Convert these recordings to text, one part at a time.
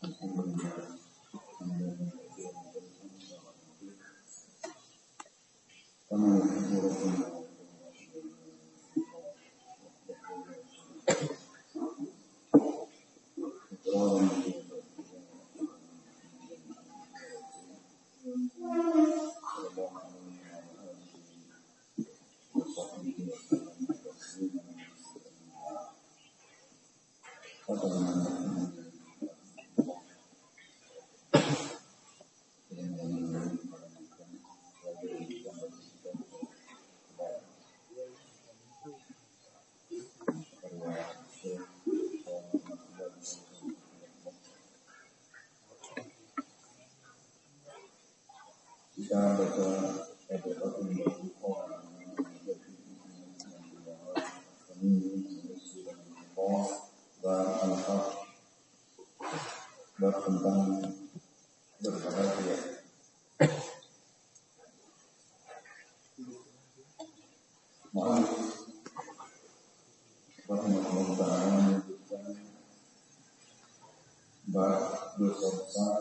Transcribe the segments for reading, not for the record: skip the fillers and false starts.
tentang berbahagia. Maaf, rahimahullah ta'ala menyebutkan bab dosa besar,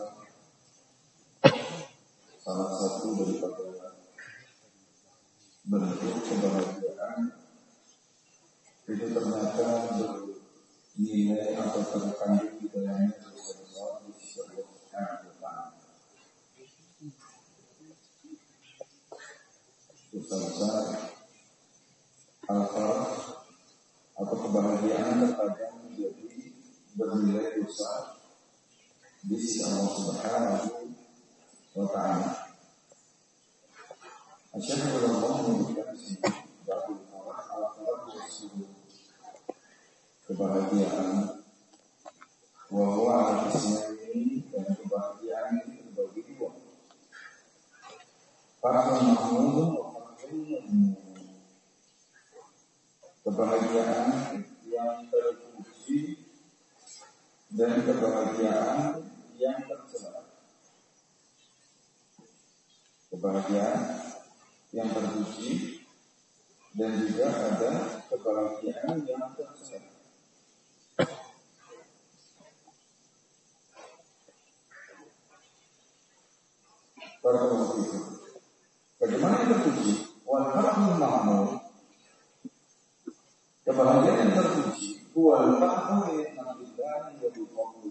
salah satu daripada bentuk kebahagiaan itu ternyata bernilai atau terkandung di dalamnya dosa besar di sisi Allah Subhanahu wa ta'ala. Dosa besar al-farah atau kebahagiaan terkadang menjadi bernilai dosa di sisi Allah Subhanahu wa ta'ala. Asyhadu an la ilaha illallah bahwa al-farah itu kebahagiaan bahwa al-ismi dan kebahagiaan itu terbagi dua. Farahun mahmudun wa farahun mamnun. Kebahagiaan yang terpuji dan kebahagiaan yang tercela. Kebahagiaan yang terpuji dan juga ada kebahagiaan yang tercela. Bagaimana yang terpuji? Wal farahul mahmud. Kebahagiaan yang terpuji wal farahul ni'matillahi wa biqawli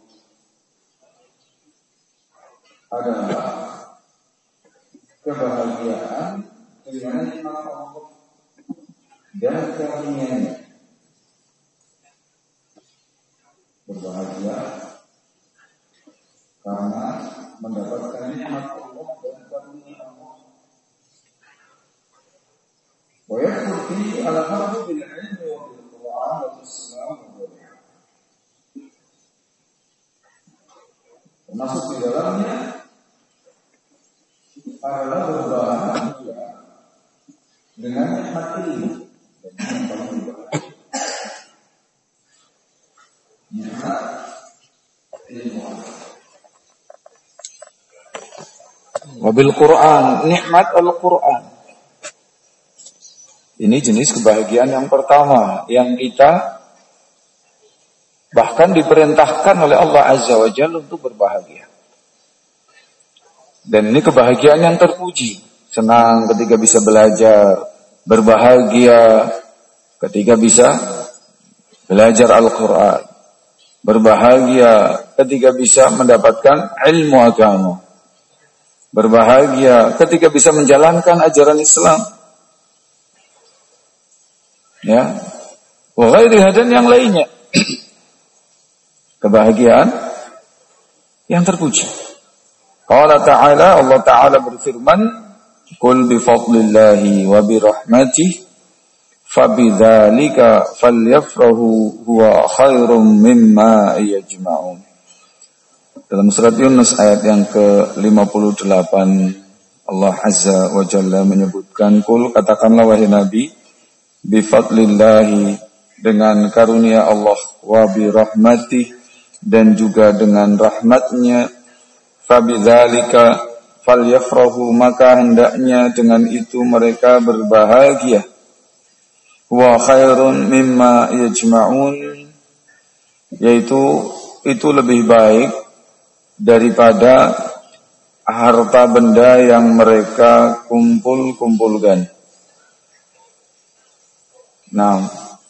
adalah kebahagiaan dengan nikmat Allah dan karunia-Nya. Berbahagia karena mendapatkan nikmat Allah dan karunia Allah. Wa yakfi al-harbu bil ilmi wa bil Qur'an wa Islam wa termasuk di dalamnya adalah berbahagia dengan nikmat ilmu dan yang paling berbahagia nikmat ilmu. Wabil Quran, nikmat Al-Quran. Ini jenis kebahagiaan yang pertama yang kita bahkan diperintahkan oleh Allah Azza wa Jalla untuk berbahagia. Dan ini kebahagiaan yang terpuji. Senang ketika bisa belajar, berbahagia ketika bisa belajar Al-Quran, berbahagia ketika bisa mendapatkan ilmu agama, berbahagia ketika bisa menjalankan ajaran Islam. Ya, wa ghairiha dan yang lainnya. Kebahagiaan yang terpuji. Qala ta'ala, Allah Ta'ala berfirman, "Qul bi fadlillahi wa bi rahmatihi fabidzalika falyafrahu huwa khairum mimma yajma'un." Dalam surat Yunus ayat yang ke-58 Allah Azza wa Jalla menyebutkan, "Qul," katakanlah wahai Nabi, "Bifadlillahi," dengan karunia Allah, "wa bi rahmatihi," dan juga dengan rahmatnya, "fabidzalika falyafrahu," maka hendaknya dengan itu mereka berbahagia, "wa khairun mimma yajma'un," yaitu itu lebih baik daripada harta benda yang mereka kumpulkan. Nah,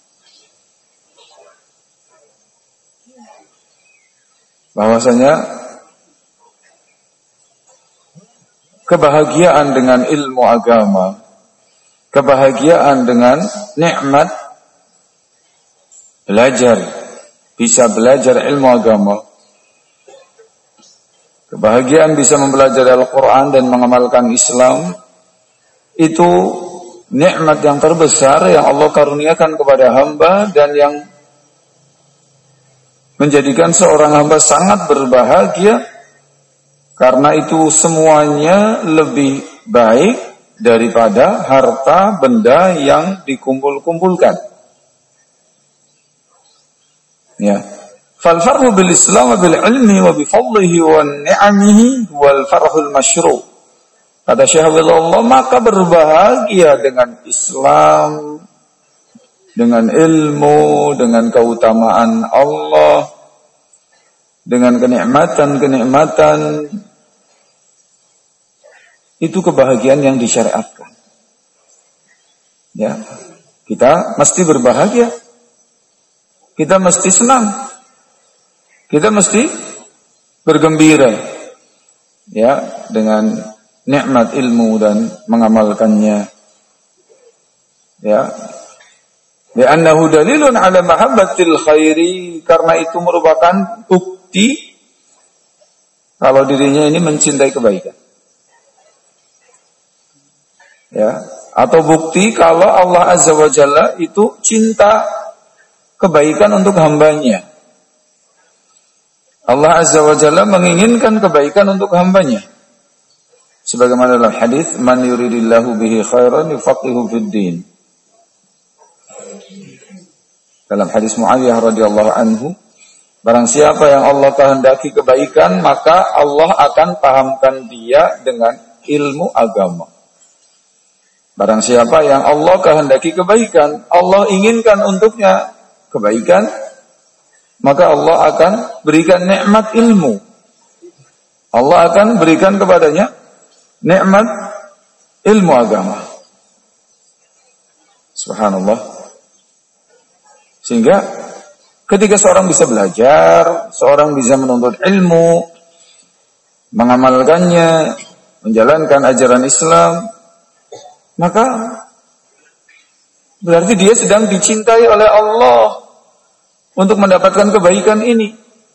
bahwasanya kebahagiaan dengan ilmu agama, kebahagiaan dengan nikmat belajar, bisa belajar ilmu agama, kebahagiaan bisa mempelajari Al-Quran dan mengamalkan Islam, itu nikmat yang terbesar yang Allah karuniakan kepada hamba dan yang menjadikan seorang hamba sangat berbahagia, karena itu semuanya lebih baik daripada harta benda yang dikumpulkan. Ya. Fal farhu bil Islam wa bil ilmi wa bi fadlihi wa ni'amihi wal farhul masyru'. Kata Syekh Allah, maka berbahagia dengan Islam, dengan ilmu, dengan keutamaan Allah, dengan kenikmatan-kenikmatan, itu kebahagiaan yang disyariatkan. Ya, kita mesti berbahagia, kita mesti senang, kita mesti bergembira, ya, dengan nikmat ilmu dan mengamalkannya. Ya, li'annahu dalilun ala mahabbatil khairi, karena itu merupakan bukti kalau dirinya ini mencintai kebaikan. Ya, atau bukti kalau Allah Azza wa Jalla itu cinta kebaikan untuk hambanya. Allah Azza wa Jalla menginginkan kebaikan untuk hambanya. Sebagaimana dalam hadis, man yuridillahu bihi khairan yufaqihu fid din. Dalam hadis Muawiyah radhiyallahu anhu, barang siapa yang Allah kehendaki kebaikan, maka Allah akan pahamkan dia dengan ilmu agama. Barang siapa yang Allah kehendaki kebaikan, Allah inginkan untuknya kebaikan, maka Allah akan berikan nikmat ilmu. Allah akan berikan kepadanya nikmat ilmu agama. Subhanallah. Sehingga ketika seorang bisa belajar, seorang bisa menuntut ilmu, mengamalkannya, menjalankan ajaran Islam, maka berarti dia sedang dicintai oleh Allah untuk mendapatkan kebaikan ini.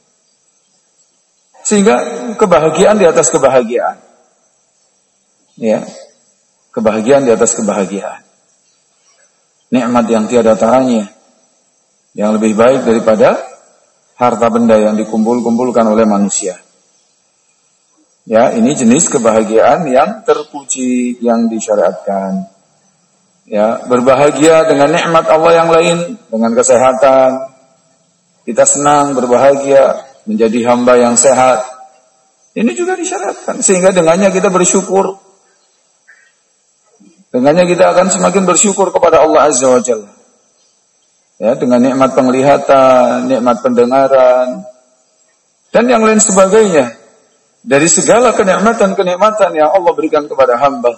Sehingga kebahagiaan di atas kebahagiaan. Ya, kebahagiaan di atas kebahagiaan. Nikmat yang tiada taranya, yang lebih baik daripada harta benda yang dikumpulkan oleh manusia. Ya, ini jenis kebahagiaan yang terpuji, yang disyariatkan. Ya, berbahagia dengan nikmat Allah yang lain, dengan kesehatan. Kita senang, berbahagia, menjadi hamba yang sehat. Ini juga disyariatkan, sehingga dengannya kita bersyukur. Dengannya kita akan semakin bersyukur kepada Allah Azza wa Jalla. Ya, dengan nikmat penglihatan, nikmat pendengaran, dan yang lain sebagainya. Dari segala kenikmatan-kenikmatan yang Allah berikan kepada hamba.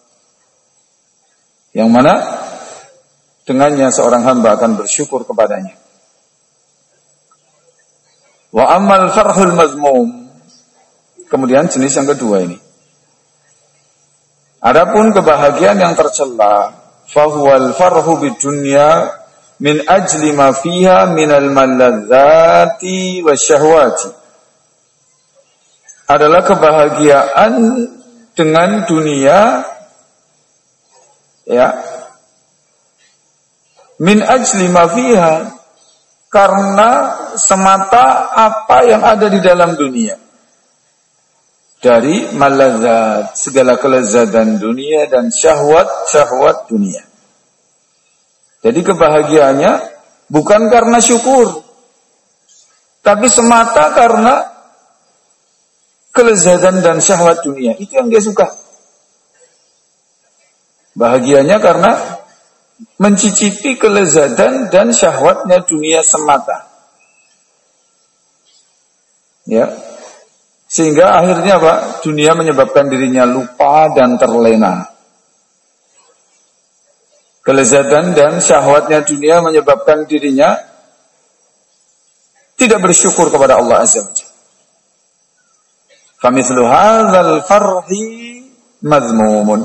Yang mana dengannya seorang hamba akan bersyukur kepadanya. Wa ammal farhul mazmum. Kemudian jenis yang kedua ini. Adapun kebahagiaan yang tercela, fahuwal farhu bid dunya min ajli ma fiha minal maladzati wasyahwati. Adalah kebahagiaan dengan dunia, ya, min ajli ma fiha, karena semata apa yang ada di dalam dunia. Dari maladzat, segala kelezatan dunia, dan syahwat dunia. Jadi kebahagiaannya bukan karena syukur, tapi semata karena kelezatan dan syahwat dunia. Itu yang dia suka. Bahagianya karena mencicipi kelezatan dan syahwatnya dunia semata. Ya. Sehingga akhirnya apa? Dunia menyebabkan dirinya lupa dan terlena. Kelezatan dan syahwatnya dunia menyebabkan dirinya tidak bersyukur kepada Allah Azza wa Jalla. Famithlu hadzal farhi madhmumun.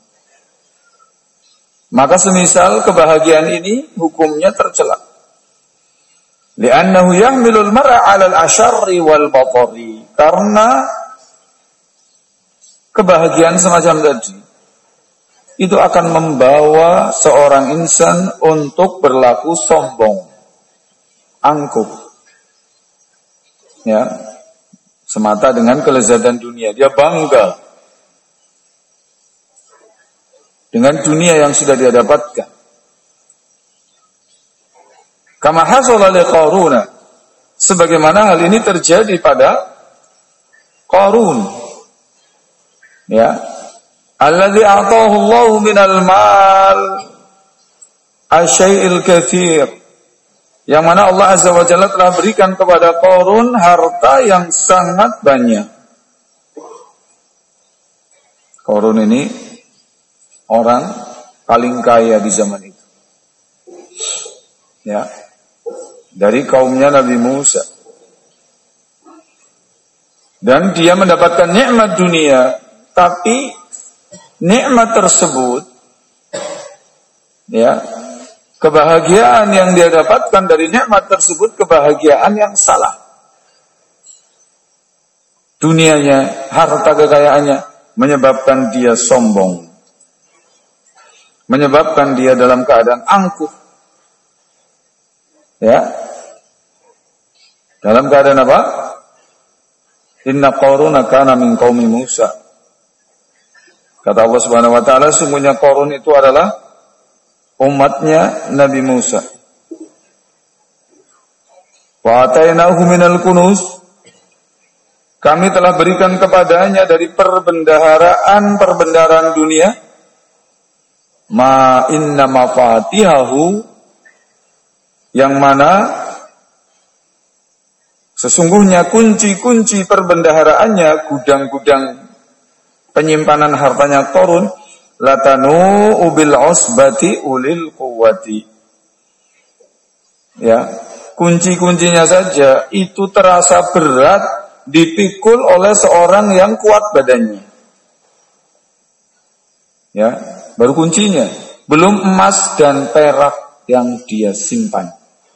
Maka semisal kebahagiaan ini hukumnya tercela. Li'annahu yahmilul mar'a 'alal asyarri wal batari. Karena kebahagiaan semacam tadi itu akan membawa seorang insan untuk berlaku sombong, angkuh. Ya, semata dengan kelezatan dunia, dia bangga dengan dunia yang sudah dia dapatkan. Kama hasala li Qarun, sebagaimana hal ini terjadi pada Qarun. Ya, alladzi a'tahu Allah minal mal asyai'il katsir. Yang mana Allah Azza wa Jalla telah berikan kepada Qarun harta yang sangat banyak. Qarun ini orang paling kaya di zaman itu. Ya. Dari kaumnya Nabi Musa. Dan dia mendapatkan nikmat dunia, tapi nikmat tersebut, ya, kebahagiaan yang dia dapatkan dari nikmat tersebut kebahagiaan yang salah. Dunianya, harta kekayaannya menyebabkan dia sombong, menyebabkan dia dalam keadaan angkuh. Ya, dalam keadaan apa? Inna Qaruna kana min qaumi Musa. Kata Allah Subhanahu wa taala, sungguhnya Qarun itu adalah umatnya Nabi Musa. Wa atainahu minal kunuz. Kami telah berikan kepadanya dari perbendaharaan dunia. Ma inna mafatihahu, yang mana sesungguhnya kunci-kunci perbendaharaannya, gudang-gudang penyimpanan hartanya Qarun, latanu bil usbati ulil quwwati. Ya, kunci-kuncinya saja itu terasa berat dipikul oleh seorang yang kuat badannya. Ya, baru kuncinya, belum emas dan perak yang dia simpan.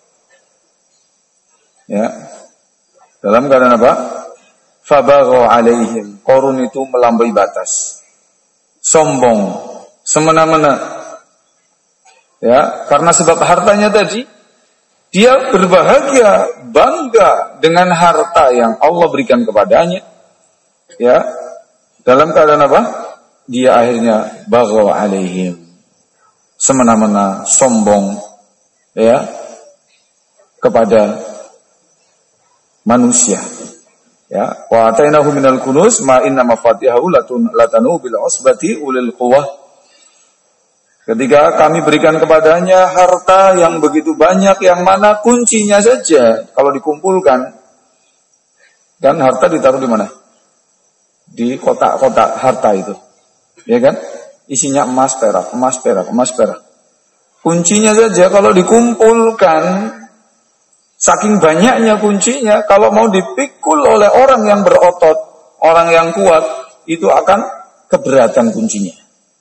Ya. Dalam keadaan apa? Fabaghaw alaihim. Qarun itu melampaui batas. Sombong, semena-mena. Ya, karena sebab hartanya tadi, dia berbahagia, bangga dengan harta yang Allah berikan kepadanya. Ya. Dalam keadaan apa? Dia akhirnya baghaw alaihim. Semena-mena, sombong, ya, kepada manusia. Ya, wa atainahu minal kunuz ma inna mafatihahu latanu bil usbati ulil quwwah. Ketika kami berikan kepadanya harta yang begitu banyak, yang mana kuncinya saja kalau dikumpulkan, kan harta ditaruh di mana? Di kotak-kotak harta itu, ya kan? Isinya emas perak, emas perak, emas perak. Kuncinya saja kalau dikumpulkan, saking banyaknya kuncinya, kalau mau dipikul oleh orang yang berotot, orang yang kuat, itu akan keberatan kuncinya.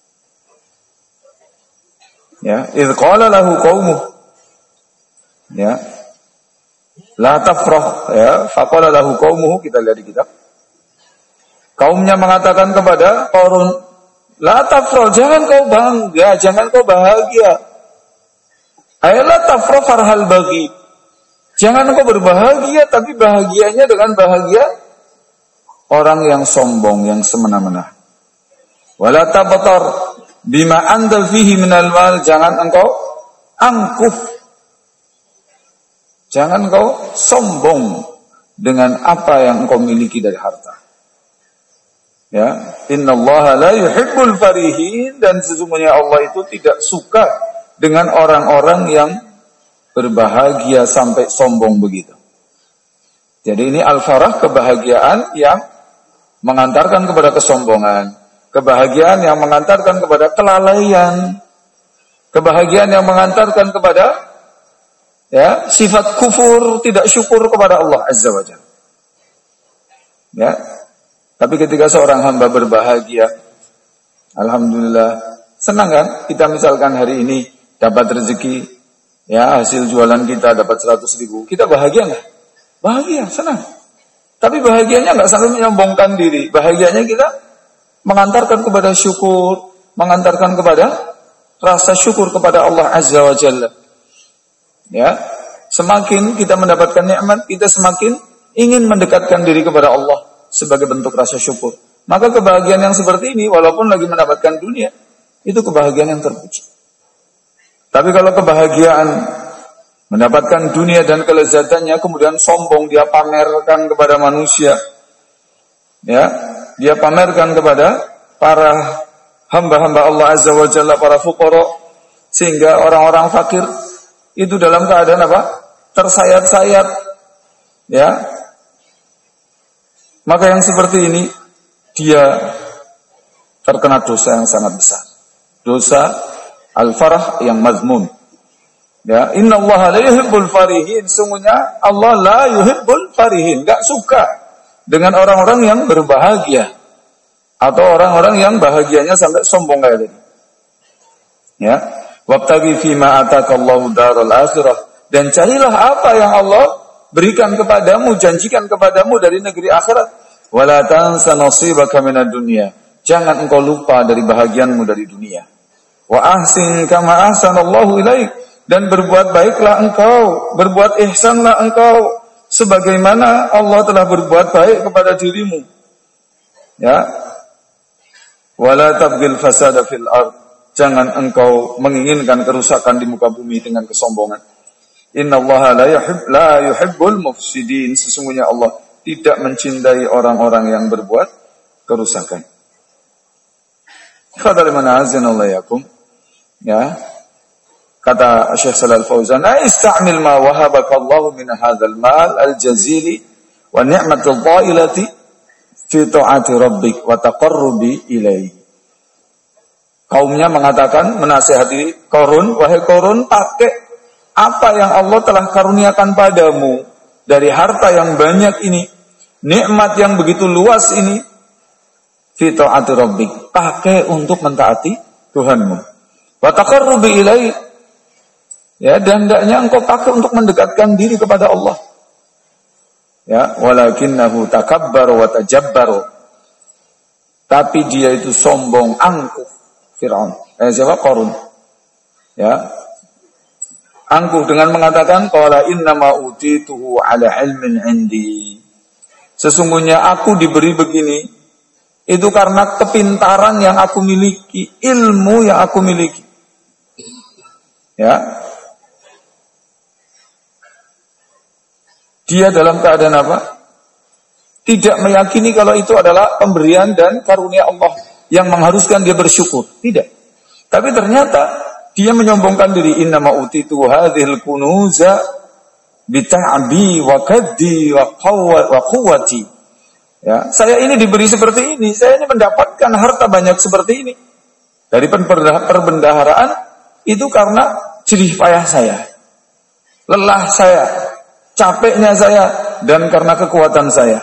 Ya, idh qala lahu qaumuh, ya, la tafrah, ya, faqala lahu qaumuh, kita lihat di kitab. Kaumnya mengatakan kepada Qarun, la tafrah, jangan kau bangga, jangan kau bahagia. Ayla tafrah farhal bagi. Jangan kau berbahagia, tapi bahagianya dengan bahagia orang yang sombong, yang semena-mena. Wala tabtar bima anda fihi minal mal, jangan engkau angkuh, jangan engkau sombong dengan apa yang engkau miliki dari harta. Ya, innallaha la yuhibbul farihin, dan sesungguhnya Allah itu tidak suka dengan orang-orang yang berbahagia sampai sombong begitu. Jadi ini al-farah, kebahagiaan yang mengantarkan kepada kesombongan, kebahagiaan yang mengantarkan kepada kelalaian, kebahagiaan yang mengantarkan kepada sifat kufur, tidak syukur kepada Allah Azza wa Jalla. Ya. Tapi ketika seorang hamba berbahagia, alhamdulillah, senang kan? Kita misalkan hari ini dapat rezeki, hasil jualan kita dapat 100.000, kita bahagia nggak? Bahagia, senang. Tapi bahagianya nggak selalu menyombongkan diri. Bahagianya kita mengantarkan kepada syukur, mengantarkan kepada rasa syukur kepada Allah Azza wa Jalla. Ya, semakin kita mendapatkan nikmat, kita semakin ingin mendekatkan diri kepada Allah sebagai bentuk rasa syukur. Maka kebahagiaan yang seperti ini, walaupun lagi mendapatkan dunia, itu kebahagiaan yang terpuji. Tapi kalau kebahagiaan mendapatkan dunia dan kelezatannya, kemudian sombong, dia pamerkan kepada manusia, dia pamerkan kepada para hamba-hamba Allah Azza wa Jalla, para fuqara, sehingga orang-orang fakir itu dalam keadaan tersayat-sayat, maka yang seperti ini dia terkena dosa yang sangat besar, dosa al-farah yang mazmum. Inna Allah la yuhibbul farihin, sungguhnya Allah la yuhibbul farihin, enggak suka dengan orang-orang yang berbahagia atau orang-orang yang bahagianya sampai sombong kayak tadi. Wabtaghi fima atakallahu darul akhirah, dan carilah apa yang Allah berikan kepadamu, janjikan kepadamu dari negeri akhirat. Wala tansa nasibaka minad dunya, jangan engkau lupa dari bahagianmu dari dunia. Wa ahsin kama ahsanallahu ilaik, dan berbuat baiklah engkau, berbuat ihsanlah engkau sebagaimana Allah telah berbuat baik kepada dirimu. Wala tabghil fasada fil ard, jangan engkau menginginkan kerusakan di muka bumi dengan kesombongan. Innallaha la yuhibbul mufsidin, sesungguhnya Allah tidak mencintai orang-orang yang berbuat kerusakan. Khadalimana azanallahu yakum. Kata Syekh Shalal Fauzan, "Istamil ma wahabaka Allah min hadzal mal al-jazili wa ni'matul dhailati fi ta'ati rabbik wa taqarrubi ilaihi." Kaumnya mengatakan, menasihati Qarun, wahai Qarun, pakai apa yang Allah telah karuniakan padamu dari harta yang banyak ini, nikmat yang begitu luas ini, fi ta'ati rabbik, pakai untuk mentaati Tuhanmu. Wa taqarrubi ilaihi, dan hendaknya engkau pakai untuk mendekatkan diri kepada Allah. Walakinnahu takabbaru wa tajabbaru, tapi dia itu sombong, angkuh. Fir'aun, siapa? Qarun. Angkuh dengan mengatakan, qala innama utituhu ala ilmin indi, sesungguhnya aku diberi begini itu karena kepintaran yang aku miliki, ilmu yang aku miliki. Dia dalam keadaan apa? Tidak meyakini kalau itu adalah pemberian dan karunia Allah yang mengharuskan dia bersyukur. Tidak. Tapi ternyata dia menyombongkan diri. Innama utitu hadhil kunuza bita'abi wa kaddi wa quwwati. Saya ini diberi seperti ini. Saya ini mendapatkan harta banyak seperti ini. Dari perbendaharaan itu karena jerih payah saya, lelah saya, capeknya saya, dan karena kekuatan saya.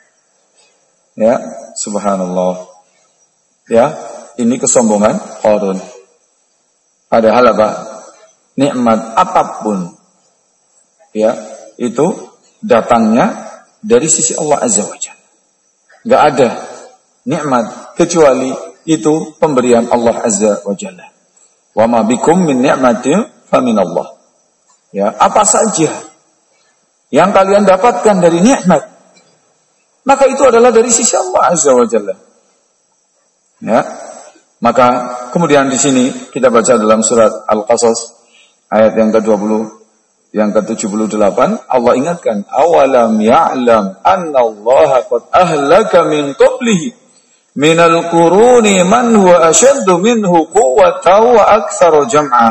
Subhanallah. Ini kesombongan Qarun. Padahal apa? Nikmat apapun, itu datangnya dari sisi Allah Azza wa Jalla. Gak ada nikmat kecuali itu pemberian Allah Azza wa Jalla. Wa ma bikum min ni'matin fa min Allah. Apa saja yang kalian dapatkan dari nikmat, maka itu adalah dari sisi Allah Azza wa Jalla. Maka kemudian di sini kita baca dalam surat Al-Qasas ayat yang ke-20, yang ke-78, Allah ingatkan, awalam ya'lam anna Allah qad ahlaka min qablihi minal quruni man huwa ashaddu minhu quwwatan wa aktsaru jam'a.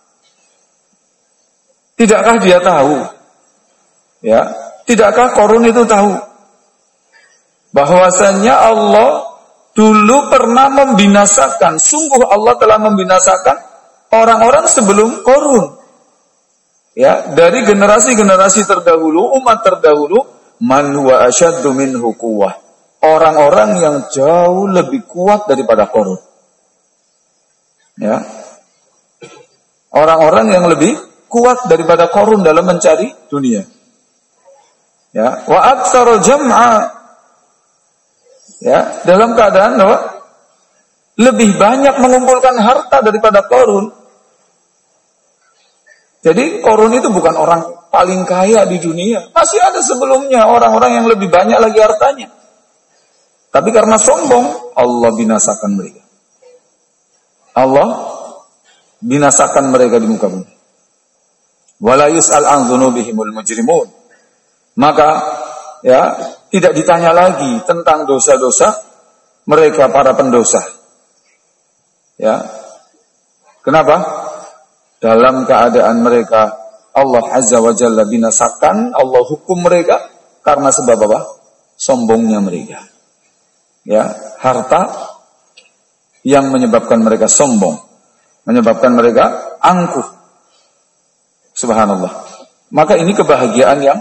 Tidakkah dia tahu? Tidakkah Qarun itu tahu bahwasanya Allah dulu pernah membinasakan, sungguh Allah telah membinasakan orang-orang sebelum Qarun. Ya, dari generasi-generasi terdahulu, umat terdahulu, man huwa asyaddu minhu quwwah. Orang-orang yang jauh lebih kuat daripada Qarun. Ya. Orang-orang yang lebih kuat daripada Qarun dalam mencari dunia. Ya, wa aktsaru jam'a. Ya, dalam keadaan lebih banyak mengumpulkan harta daripada Qarun. Jadi Qarun itu bukan orang paling kaya di dunia. Masih ada sebelumnya orang-orang yang lebih banyak lagi hartanya. Tapi karena sombong, Allah binasakan mereka. Allah binasakan mereka di muka bumi. Wala yus'al an dzunubihimul mujrimun. Maka ya, tidak ditanya lagi tentang dosa-dosa mereka para pendosa. Ya. Kenapa? Dalam keadaan mereka Allah Azza wa Jalla binasakan, Allah hukum mereka karena sebab apa? Sombongnya mereka. Ya, harta yang menyebabkan mereka sombong, menyebabkan mereka angkuh. Subhanallah. Maka ini kebahagiaan yang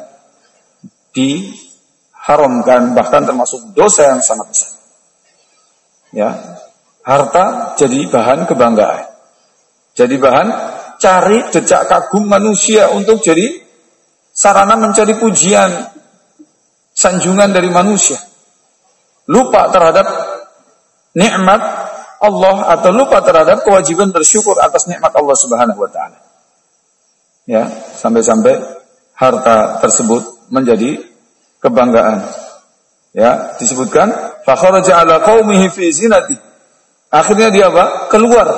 diharamkan, bahkan termasuk dosa yang sangat besar. Ya, harta jadi bahan kebanggaan, jadi bahan cari decak kagum manusia untuk jadi sarana mencari pujian, sanjungan dari manusia. Lupa terhadap nikmat Allah atau lupa terhadap kewajiban bersyukur atas nikmat Allah Subhanahu wa taala. Ya, sampai-sampai harta tersebut menjadi kebanggaan. Ya, disebutkan fa kharaja ala qaumihi fi zinati. Akhirnya dia apa? Keluar.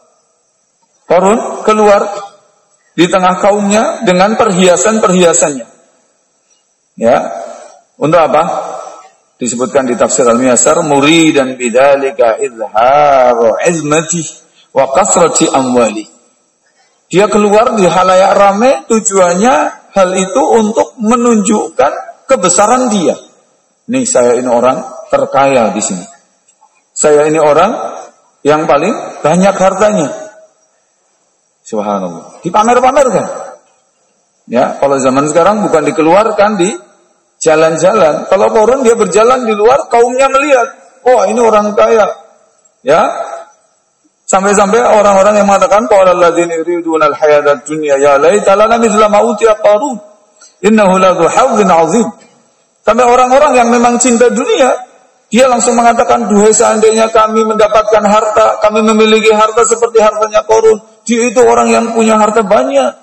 Qarun keluar di tengah kaumnya dengan perhiasan-perhiasannya. Ya. Untuk apa? Disebutkan di tafsir Al-Miyasar, muridan bidzalika izharu izmati wa kasrati amwali. Dia keluar di halayak ramai, tujuannya hal itu untuk menunjukkan kebesaran dia. Nih, saya ini orang terkaya di sini. Saya ini orang yang paling banyak hartanya. Subhanallah. Dipamer-pamerkan. Ya, kalau zaman sekarang bukan dikeluarkan di jalan-jalan. Kalau Qarun dia berjalan di luar, kaumnya melihat, oh ini orang kaya. Ya. Sampai-sampai orang-orang yang mengatakan qala alladzina yuriduna al-hayatad dunya ya laita lana mithla ma utiya Qarun. Innahu ladzu hadzin 'adzim. Sampai orang-orang yang memang cinta dunia, dia langsung mengatakan, duhai seandainya kami mendapatkan harta, kami memiliki harta seperti hartanya Qarun. Dia itu orang yang punya harta banyak.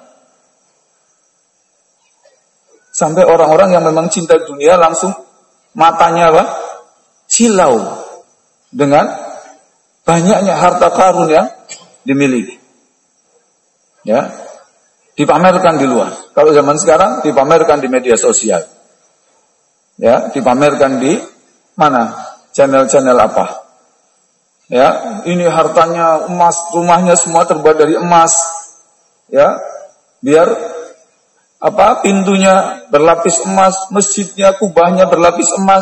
Sampai orang-orang yang memang cinta dunia langsung matanya apa? Silau dengan banyaknya harta Qarun yang dimiliki. Ya. Dipamerkan di luar. Kalau zaman sekarang dipamerkan di media sosial. Ya, dipamerkan di mana? Channel-channel apa? Ya, ini hartanya emas, rumahnya semua terbuat dari emas. Ya. Biar apa? Pintunya berlapis emas, masjidnya, kubahnya berlapis emas.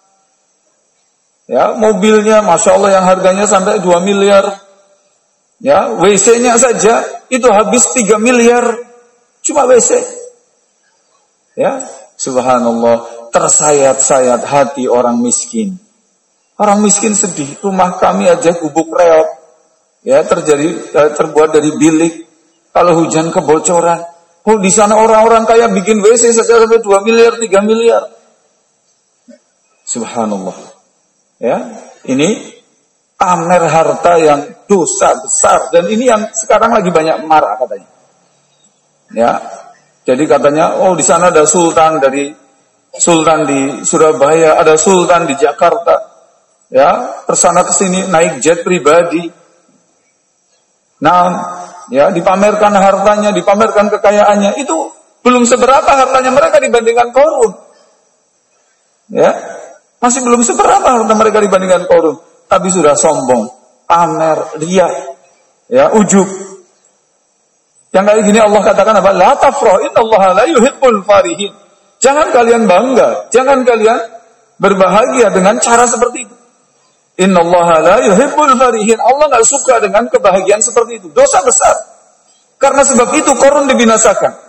Ya, mobilnya Masya Allah yang harganya sampai 2 miliar. Ya, WC-nya saja itu habis 3 miliar. Cuma WC. Ya, subhanallah, tersayat-sayat hati orang miskin. Orang miskin sedih, rumah kami aja gubuk reot. Ya, terbuat dari bilik. Kalau hujan kebocoran. Oh, di sana orang-orang kaya bikin WC saja sampai 2 miliar, 3 miliar. Subhanallah. Ya, ini pamer harta yang dosa besar, dan ini yang sekarang lagi banyak marah katanya. Ya. Jadi katanya, oh di sana ada sultan di Surabaya, ada sultan di Jakarta. Ya, persana ke sini naik jet pribadi. Nah, ya, dipamerkan hartanya, dipamerkan kekayaannya. Itu belum seberapa hartanya mereka dibandingkan Qarun. Ya, masih belum seberapa harta mereka dibandingkan Qarun, tapi sudah sombong, pamer, riya, ya, ujub. Yang kayak gini Allah katakan apa? La tafrah, innallaha la yuhibbul farihin. Jangan kalian bangga, jangan kalian berbahagia dengan cara seperti itu. Innallaha la yuhibbul farihin. Allah enggak suka dengan kebahagiaan seperti itu. Dosa besar. Karena sebab itu Qarun dibinasakan.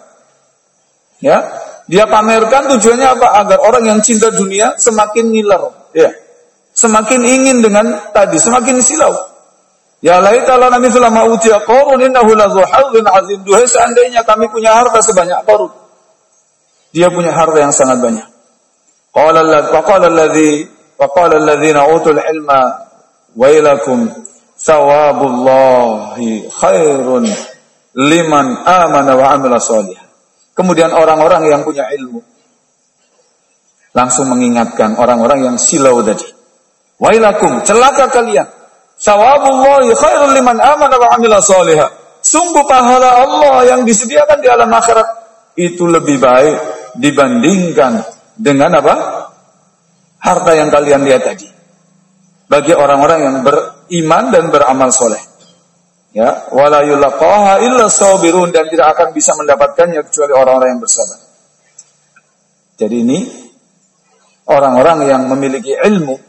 Ya, dia pamerkan tujuannya apa? Agar orang yang cinta dunia semakin ngiler, ya. Semakin ingin dengan tadi, semakin silau. Ya laita lana mithla ma utiya Qarun innahu ladzu hadzin azim. Duhai seandainya kami punya harta sebanyak Qarun. Dia punya harta yang sangat banyak. Qala alladziina utul ilma wailakum thawabullahi khairun liman amana wa 'amila shalihan. Kemudian orang-orang yang punya ilmu langsung mengingatkan orang-orang yang silau tadi. Wailakum, celaka kalian. Thawabullahi khairun liman amana wa 'amila shalihan. Sungguh pahala Allah yang disediakan di alam akhirat itu lebih baik dibandingkan dengan apa? Harta yang kalian lihat tadi. Bagi orang-orang yang beriman dan beramal soleh. Ya, wala yulaqaha illa sabirun, dan tidak akan bisa mendapatkannya kecuali orang-orang yang bersabar. Jadi ini orang-orang yang memiliki ilmu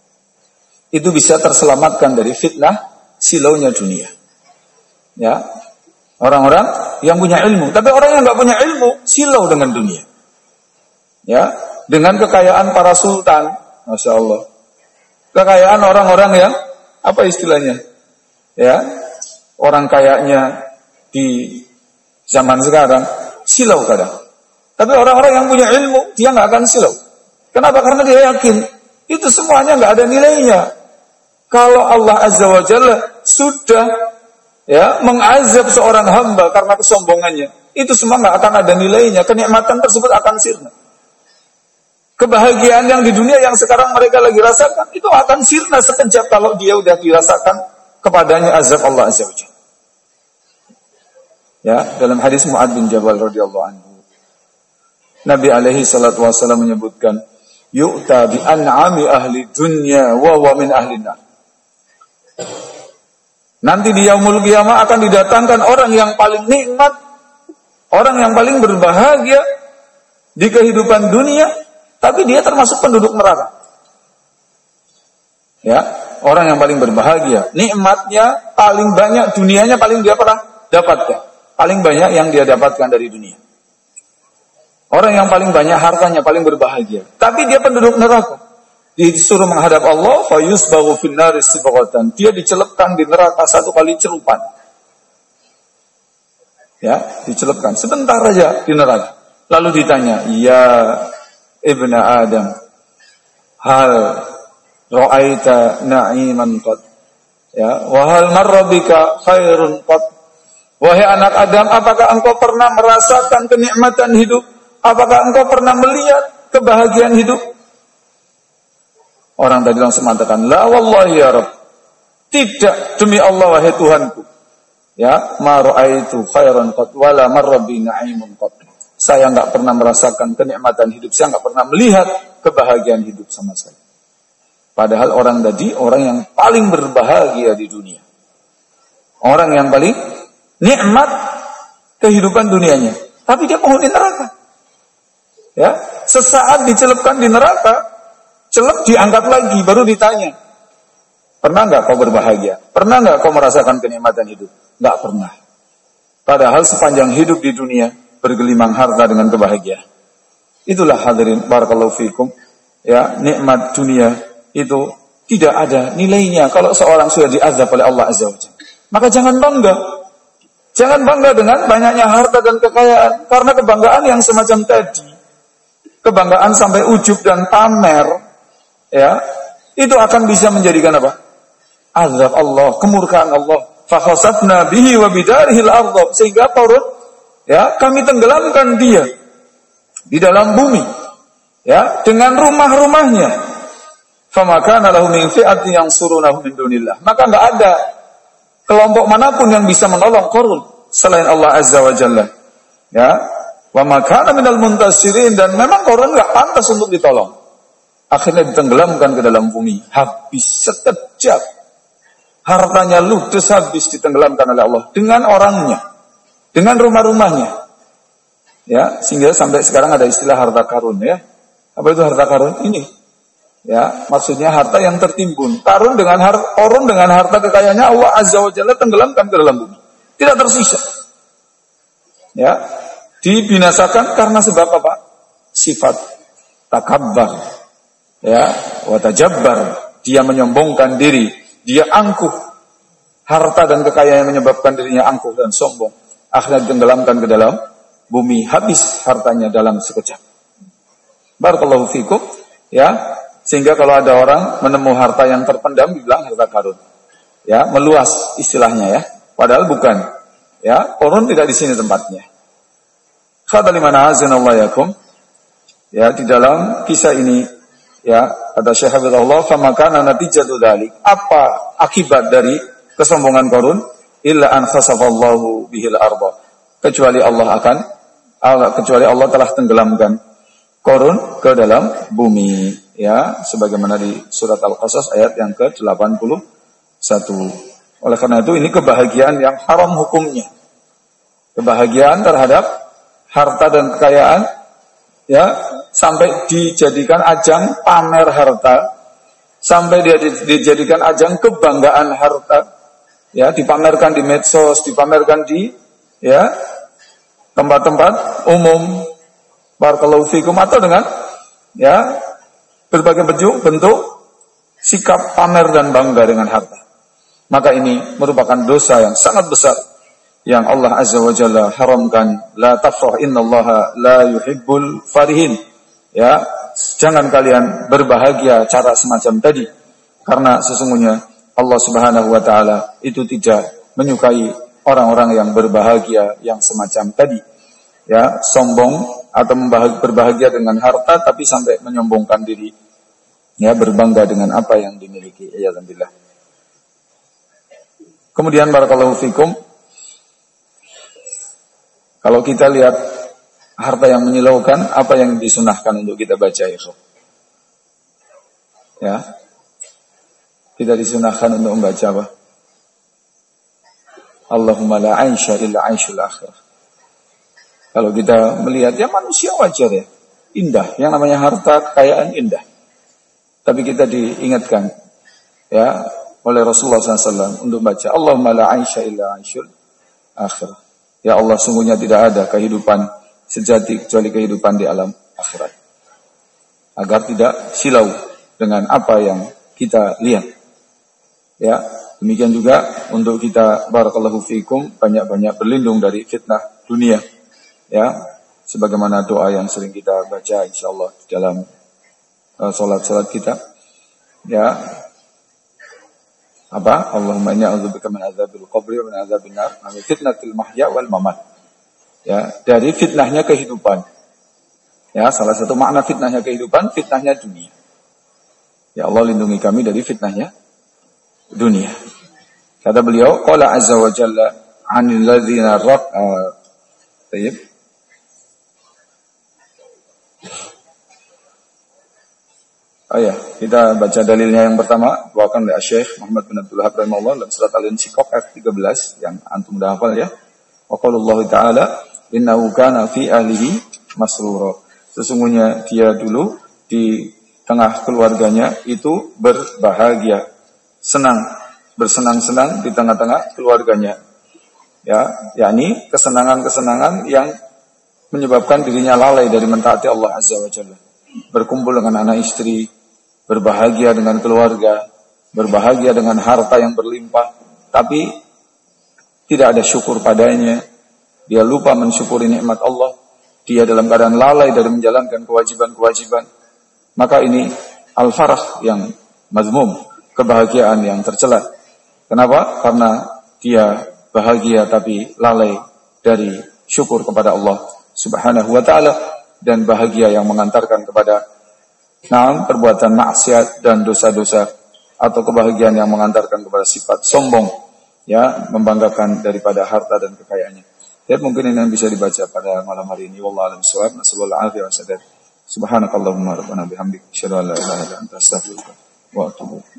itu bisa terselamatkan dari fitnah silaunya dunia. Ya, orang-orang yang punya ilmu, tapi orang yang nggak punya ilmu silau dengan dunia. Ya, dengan kekayaan para sultan, masya Allah, kekayaan orang-orang yang apa istilahnya, ya, orang kayaknya di zaman sekarang silau kadang. Tapi orang-orang yang punya ilmu dia nggak akan silau. Kenapa? Karena dia yakin itu semuanya nggak ada nilainya. Kalau Allah Azza wa Jalla sudah ya mengazab seorang hamba karena kesombongannya, itu semua nggak akan ada nilainya. Kenikmatan tersebut akan sirna. Kebahagiaan yang di dunia yang sekarang mereka lagi rasakan itu akan sirna sekejap kalau dia udah dirasakan kepadanya azab Allah Azza wa Jalla. Ya, dalam hadis Mu'adz bin Jabal radhiyallahu anhu, Nabi alaihi salatu wasallam menyebutkan, yu'ta bi an'ami ahli dunya wa huwa min ahli nar. Nanti di yaumul qiyamah akan didatangkan orang yang paling nikmat, orang yang paling berbahagia di kehidupan dunia, tapi dia termasuk penduduk neraka. Ya, orang yang paling berbahagia, nikmatnya paling banyak, dunianya paling dia pernah dapatkan, paling banyak yang dia dapatkan dari dunia. Orang yang paling banyak hartanya, paling berbahagia, tapi dia penduduk neraka. Disuruh menghadap Allah, fayusbaghu fin nari sibghatan. Dia dicelupkan di neraka satu kali celupan. Ya, dicelupkan sebentar aja di neraka. Lalu ditanya, ya ibna Adam, hal ra'aita na'iman qad? Ya, wa hal marra bika khairun qad? Wahai anak Adam, apakah engkau pernah merasakan kenikmatan hidup? Apakah engkau pernah melihat kebahagiaan hidup? Orang tadi langsung mengatakan, la wallahi ya Rabb. Tidak, demi Allah wahai Tuhanku. Ya, ma ra'aitu khairan qad wala marra bi na'imun qad. Saya enggak pernah merasakan kenikmatan hidup, saya enggak pernah melihat kebahagiaan hidup sama sekali. Padahal orang tadi orang yang paling berbahagia di dunia. Orang yang paling nikmat kehidupan dunianya, tapi dia penghuni neraka. Ya, sesaat dicelupkan di neraka, celup diangkat lagi, baru ditanya, pernah nggak kau berbahagia? Pernah nggak kau merasakan kenikmatan hidup? Nggak pernah. Padahal sepanjang hidup di dunia bergelimang harta dengan kebahagiaan. Itulah hadirin barakallahu fikum. Ya, nikmat dunia itu tidak ada nilainya kalau seorang sudah diazab oleh Allah Azza wa Jalla. Maka jangan bangga. Jangan bangga dengan banyaknya harta dan kekayaan, karena kebanggaan yang semacam tadi, kebanggaan sampai ujub dan pamer, ya, itu akan bisa menjadikan apa? Azab Allah, kemurkaan Allah. Fa khasafna bihi wa bidarihi al-ardh, sehingga Qarun, ya, kami tenggelamkan dia di dalam bumi, ya, dengan rumah-rumahnya. Fa ma kana lahu min fi'atin yansurunahu min dunillah. Maka enggak ada kelompok manapun yang bisa menolong Qarun selain Allah Azza wa Jalla. Ya, wa ma kana minal muntasirin, dan memang Qarun enggak pantas untuk ditolong. Akhirnya ditenggelamkan ke dalam bumi, habis sekejap. Hartanya ludes habis, ditenggelamkan oleh Allah dengan orangnya, dengan rumah-rumahnya. Ya, sehingga sampai sekarang ada istilah harta karun, ya. Apa itu harta karun? Ini Ya, maksudnya harta yang tertimbun. Korun dengan harta kekayaannya Allah Azza wa Jalla tenggelamkan ke dalam bumi. Tidak tersisa. Ya, dibinasakan karena sebab apa? Sifat takabbar. Ya, wa tajabbar. Dia menyombongkan diri, dia angkuh. Harta dan kekayaan menyebabkan dirinya angkuh dan sombong. Akhirnya ditenggelamkan ke dalam bumi, habis hartanya dalam sekejap. Barakallahu fikum. Ya, sehingga kalau ada orang menemu harta yang terpendam dibilang harta karun. Ya, meluas istilahnya ya. Padahal bukan. Ya, korun tidak di sini tempatnya. Khadali mana azanallahu yakum. Ya, di dalam kisah ini ya, kata Syekh Habibullah, "Famakana natijatu dzalik." Apa akibat dari kesombongan korun? Illa an khasafallahu bihil arda. Kecuali Allah telah tenggelamkan korun ke dalam bumi. Ya, sebagaimana di surat Al-Qasas ayat yang ke-81. Oleh karena itu ini kebahagiaan yang haram hukumnya. Kebahagiaan terhadap harta dan kekayaan ya, sampai dijadikan ajang pamer harta, sampai dia dijadikan ajang kebanggaan harta. Ya, dipamerkan di medsos, dipamerkan di ya tempat-tempat umum. Barakallahu fikum, atau dengan ya berbagai bentuk sikap pamer dan bangga dengan harta. Maka ini merupakan dosa yang sangat besar yang Allah Azza wa Jalla haramkan. La tafrah innallaha la yuhibbul farihin. Ya, jangan kalian berbahagia cara semacam tadi, karena sesungguhnya Allah Subhanahu wa taala itu tidak menyukai orang-orang yang berbahagia yang semacam tadi. Ya, sombong atau berbahagia dengan harta tapi sampai menyombongkan diri. Ya, berbangga dengan apa yang dimiliki. Iyadzubillah. Kemudian barakallahu fikum, kalau kita lihat harta yang menyilaukan, apa yang disunahkan untuk kita baca itu? Ya, kita disunahkan untuk membaca apa? Allahumma la aisha illa aishul akhirah. Kalau kita melihat, ya manusia wajar ya, indah. Yang namanya harta, kekayaan indah. Tapi kita diingatkan ya oleh Rasulullah SAW untuk baca Allahumma la aisha illa aishul akhirah. Ya Allah, sungguhnya tidak ada kehidupan sejati kecuali kehidupan di alam akhirat. Agar tidak silau dengan apa yang kita lihat. Ya, demikian juga untuk kita barakallahu fikum banyak-banyak berlindung dari fitnah dunia. Ya, sebagaimana doa yang sering kita baca insyaallah di dalam salat-salat kita. Ya. Apa? Allahumma inni a'udzubika min adzabil qabri wa min adzabin nar, wa min fitnatil mahya wal mamat. Ya, dari fitnahnya kehidupan. Ya, salah satu makna fitnahnya kehidupan, fitnahnya dunia. Ya Allah, lindungi kami dari fitnahnya dunia. Kata beliau, qala azza wa jalla 'anil ladzina tayyib. Oh ya, kita baca dalilnya yang pertama, bawakan oleh Syekh Muhammad bin Abdul Wahhab rahimahullah dalam surat Al-Insyiqaq ayat 13 yang antum dah hafal ya. Wa qaulullahu ta'ala innahu kana fi ahlihi masrura. Sesungguhnya dia dulu di tengah keluarganya itu berbahagia, senang, bersenang-senang di tengah-tengah keluarganya. Ya, yakni kesenangan-kesenangan yang menyebabkan dirinya lalai dari mentaati Allah Azza wa Jalla. Berkumpul dengan anak istri, berbahagia dengan keluarga, berbahagia dengan harta yang berlimpah, tapi tidak ada syukur padanya. Dia lupa mensyukuri nikmat Allah. Dia dalam keadaan lalai dari menjalankan kewajiban-kewajiban. Maka ini al-farah yang mazmum, kebahagiaan yang tercela. Kenapa? Karena dia bahagia tapi lalai dari syukur kepada Allah Subhanahu wa ta'ala, dan bahagia yang mengantarkan kepada perbuatan maksiat dan dosa-dosa, atau kebahagiaan yang mengantarkan kepada sifat sombong, ya, membanggakan daripada harta dan kekayaannya. Ya, mungkin ini yang bisa dibaca pada malam hari ini. Wallahu a'lam bishawab. Nasallallahu alaihi wasallam. Subhanakallahumma rabbana bihamdik, asyhadu an la ilaha illa anta, astaghfiruka wa atubu ilaik.